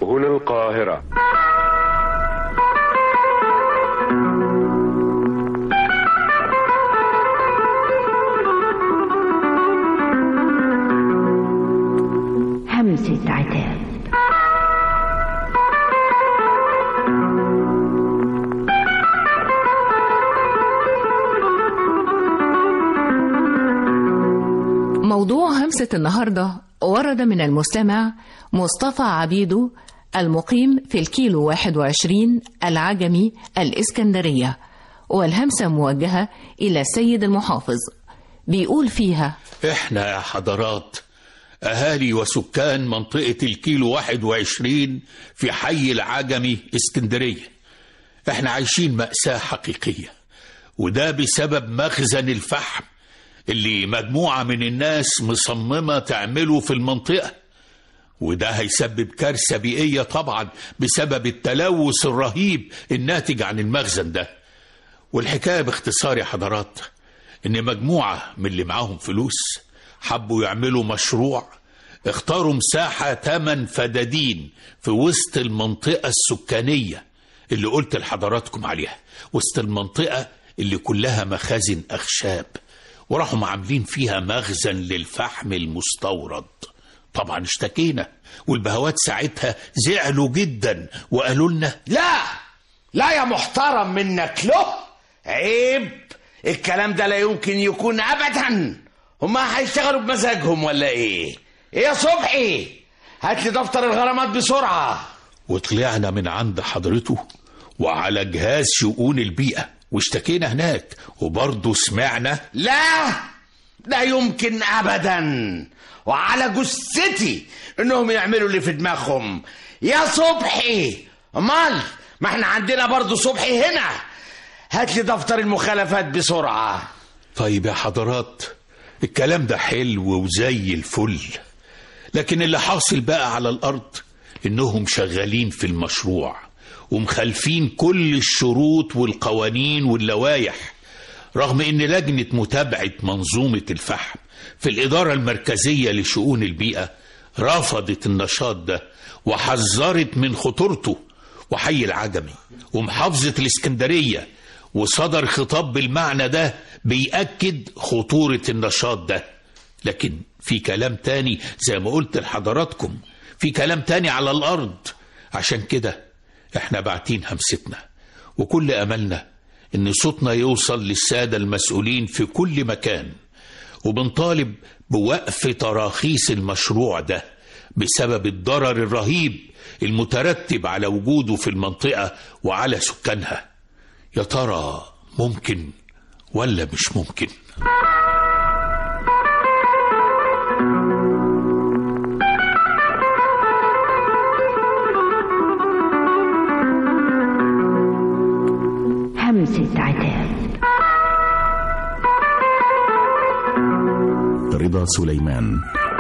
هنا القاهرة. همسة عتاب. موضوع همسة النهاردة ورد من المستمع مصطفى عبيدو المقيم في الكيلو 21 العجمي الإسكندرية، والهمسة موجهة إلى السيد المحافظ. بيقول فيها: إحنا يا حضرات أهالي وسكان منطقة الكيلو 21 في حي العجمي اسكندرية، إحنا عايشين مأساة حقيقية، وده بسبب مخزن الفحم اللي مجموعة من الناس مصممة تعمله في المنطقة، وده هيسبب كارثة بيئية طبعا بسبب التلوث الرهيب الناتج عن المخزن ده. والحكاية باختصار يا حضرات إن مجموعة من اللي معاهم فلوس حبوا يعملوا مشروع، اختاروا مساحة 8 فدادين في وسط المنطقة السكانية اللي قلت لحضراتكم عليها، وسط المنطقة اللي كلها مخازن أخشاب، وراحوا عاملين فيها مخزن للفحم المستورد. طبعا اشتكينا، والبهوات ساعتها زعلوا جدا وقالوا لنا: لا يا محترم منك، له عيب، الكلام ده لا يمكن يكون ابدا. هما هيشتغلوا بمزاجهم ولا ايه يا صبحي؟ هات لي دفتر الغرامات بسرعة. وطلعنا من عند حضرته وعلى جهاز شؤون البيئة واشتكينا هناك، وبرضه سمعنا: لا يمكن ابدا، وعلى جثتي انهم يعملوا اللي في دماغهم يا صبحي. امال ما احنا عندنا برضه صبحي هنا. هات لي دفتر المخالفات بسرعة. طيب يا حضرات، الكلام ده حلو وزي الفل، لكن اللي حاصل بقى على الأرض إنهم شغالين في المشروع ومخالفين كل الشروط والقوانين واللوائح، رغم إن لجنة متابعة منظومة الفحم في الإدارة المركزية لشؤون البيئة رفضت النشاط ده وحذرت من خطورته، وحي العجمي ومحافظة الإسكندرية وصدر خطاب بالمعنى ده بيأكد خطورة النشاط ده. لكن في كلام تاني زي ما قلت لحضراتكم، في كلام تاني على الأرض. عشان كده احنا باعتين همستنا، وكل أملنا إن صوتنا يوصل للسادة المسؤولين في كل مكان، وبنطالب بوقف تراخيص المشروع ده بسبب الضرر الرهيب المترتب على وجوده في المنطقة وعلى سكانها. يا ترى ممكن ولا مش ممكن؟ همسة عتاب. رضا سليمان.